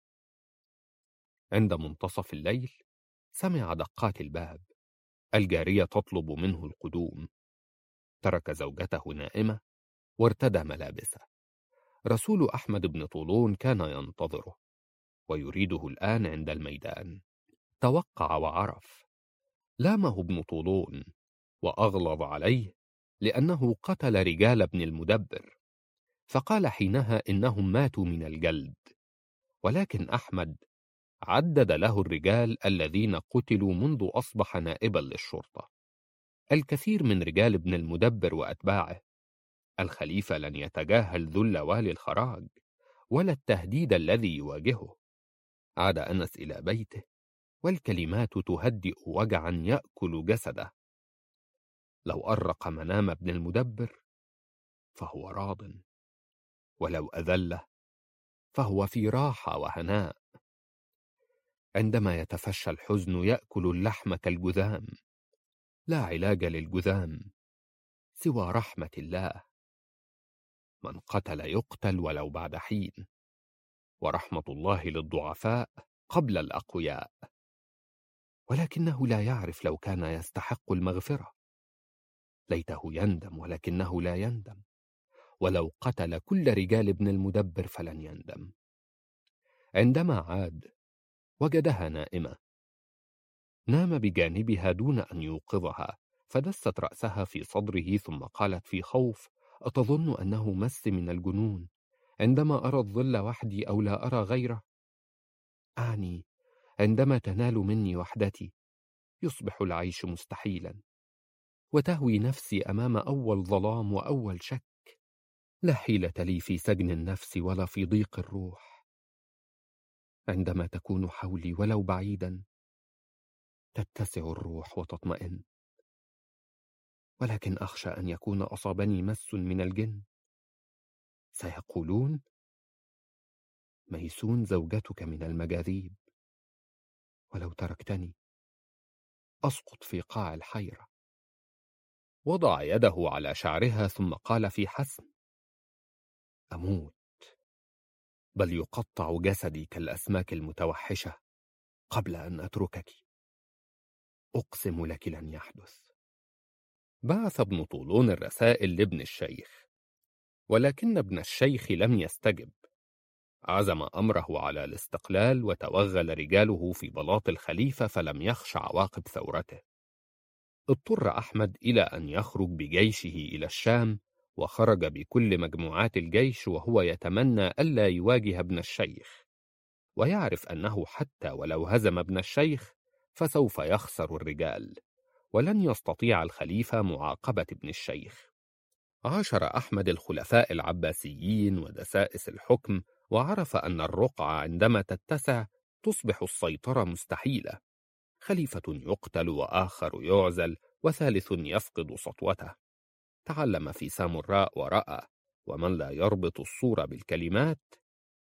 عند منتصف الليل سمع دقات الباب، الجارية تطلب منه القدوم. ترك زوجته نائمة وارتدى ملابسه. رسول أحمد بن طولون كان ينتظره ويريده الآن عند الميدان. توقع وعرف. لامه ابن طولون وأغلظ عليه لأنه قتل رجال ابن المدبر، فقال حينها إنهم ماتوا من الجلد. ولكن أحمد عدد له الرجال الذين قتلوا منذ أصبح نائبا للشرطة. الكثير من رجال ابن المدبر وأتباعه. الخليفة لن يتجاهل ذل والي الخراج ولا التهديد الذي يواجهه. عاد أنس إلى بيته والكلمات تهدئ وجعا يأكل جسده. لو أرق منام ابن المدبر فهو راض، ولو أذله فهو في راحة وهناء. عندما يتفشى الحزن يأكل اللحم كالجذام. لا علاج للجذام سوى رحمة الله. من قتل يقتل ولو بعد حين، ورحمة الله للضعفاء قبل الأقوياء. ولكنه لا يعرف لو كان يستحق المغفرة. ليته يندم ولكنه لا يندم. ولو قتل كل رجال ابن المدبر فلن يندم. عندما عاد وجدها نائمة. نام بجانبها دون أن يوقظها، فدست رأسها في صدره ثم قالت في خوف: أتظن أنه مس من الجنون عندما أرى الظل وحدي أو لا أرى غيره؟ أعني عندما تنال مني وحدتي يصبح العيش مستحيلا، وتهوي نفسي أمام أول ظلام وأول شك. لا حيلة لي في سجن النفس ولا في ضيق الروح. عندما تكون حولي ولو بعيدا تتسع الروح وتطمئن. ولكن أخشى أن يكون أصابني مس من الجن. سيقولون: ميسون زوجتك من المجاذيب. ولو تركتني أسقط في قاع الحيرة. وضع يده على شعرها ثم قال في حسم: أموت، بل يقطع جسدي كالأسماك المتوحشة قبل أن أتركك. أقسم لك لن يحدث. بعث ابن طولون الرسائل لابن الشيخ، ولكن ابن الشيخ لم يستجب. عزم أمره على الاستقلال وتوغل رجاله في بلاط الخليفة فلم يخش عواقب ثورته. اضطر أحمد إلى أن يخرج بجيشه إلى الشام، وخرج بكل مجموعات الجيش وهو يتمنى ألا يواجه ابن الشيخ، ويعرف أنه حتى ولو هزم ابن الشيخ فسوف يخسر الرجال، ولن يستطيع الخليفة معاقبة ابن الشيخ. عاشر أحمد الخلفاء العباسيين ودسائس الحكم، وعرف أن الرقعة عندما تتسع تصبح السيطرة مستحيلة. خليفة يقتل وآخر يعزل وثالث يفقد سطوته. تعلم في سامراء ورأى: ومن لا يربط الصورة بالكلمات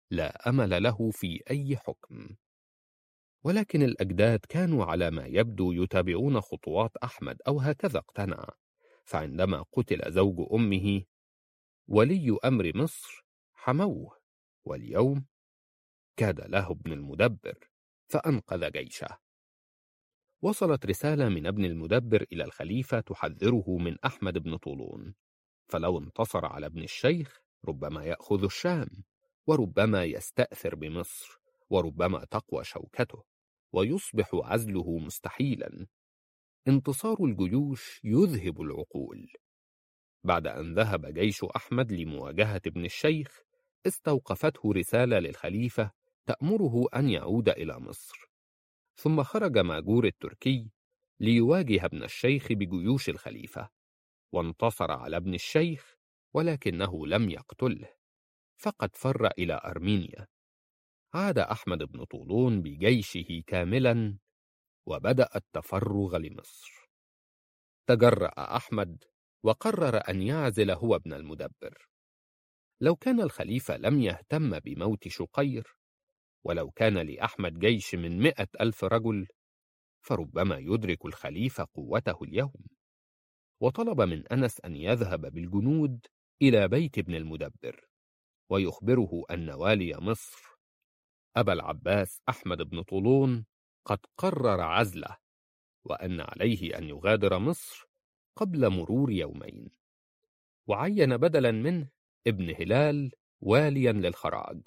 لا أمل له في أي حكم. ولكن الأجداد كانوا على ما يبدو يتابعون خطوات أحمد، أو هكذا اقتنع. فعندما قتل زوج أمه ولي أمر مصر حموه، واليوم كاد له ابن المدبر فأنقذ جيشه. وصلت رسالة من ابن المدبر إلى الخليفة تحذره من أحمد بن طولون، فلو انتصر على ابن الشيخ ربما يأخذ الشام، وربما يستأثر بمصر، وربما تقوى شوكته ويصبح عزله مستحيلا. انتصار الجيوش يذهب العقول. بعد أن ذهب جيش أحمد لمواجهة ابن الشيخ، استوقفته رسالة للخليفة تأمره أن يعود إلى مصر. ثم خرج ماجور التركي ليواجه ابن الشيخ بجيوش الخليفة، وانتصر على ابن الشيخ، ولكنه لم يقتله، فقد فر إلى أرمينيا. عاد أحمد بن طولون بجيشه كاملا، وبدأ التفرغ لمصر. تجرأ أحمد وقرر أن يعزل هو ابن المدبر. لو كان الخليفة لم يهتم بموت شقير، ولو كان لأحمد جيش من مئة ألف رجل، فربما يدرك الخليفة قوته اليوم. وطلب من أنس أن يذهب بالجنود إلى بيت ابن المدبر ويخبره أن والي مصر أبا العباس أحمد بن طولون قد قرر عزله، وأن عليه أن يغادر مصر قبل مرور يومين. وعين بدلا منه ابن هلال واليا للخراج.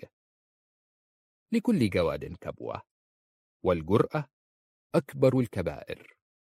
لكل جواد كبوة، والجرأة أكبر الكبائر.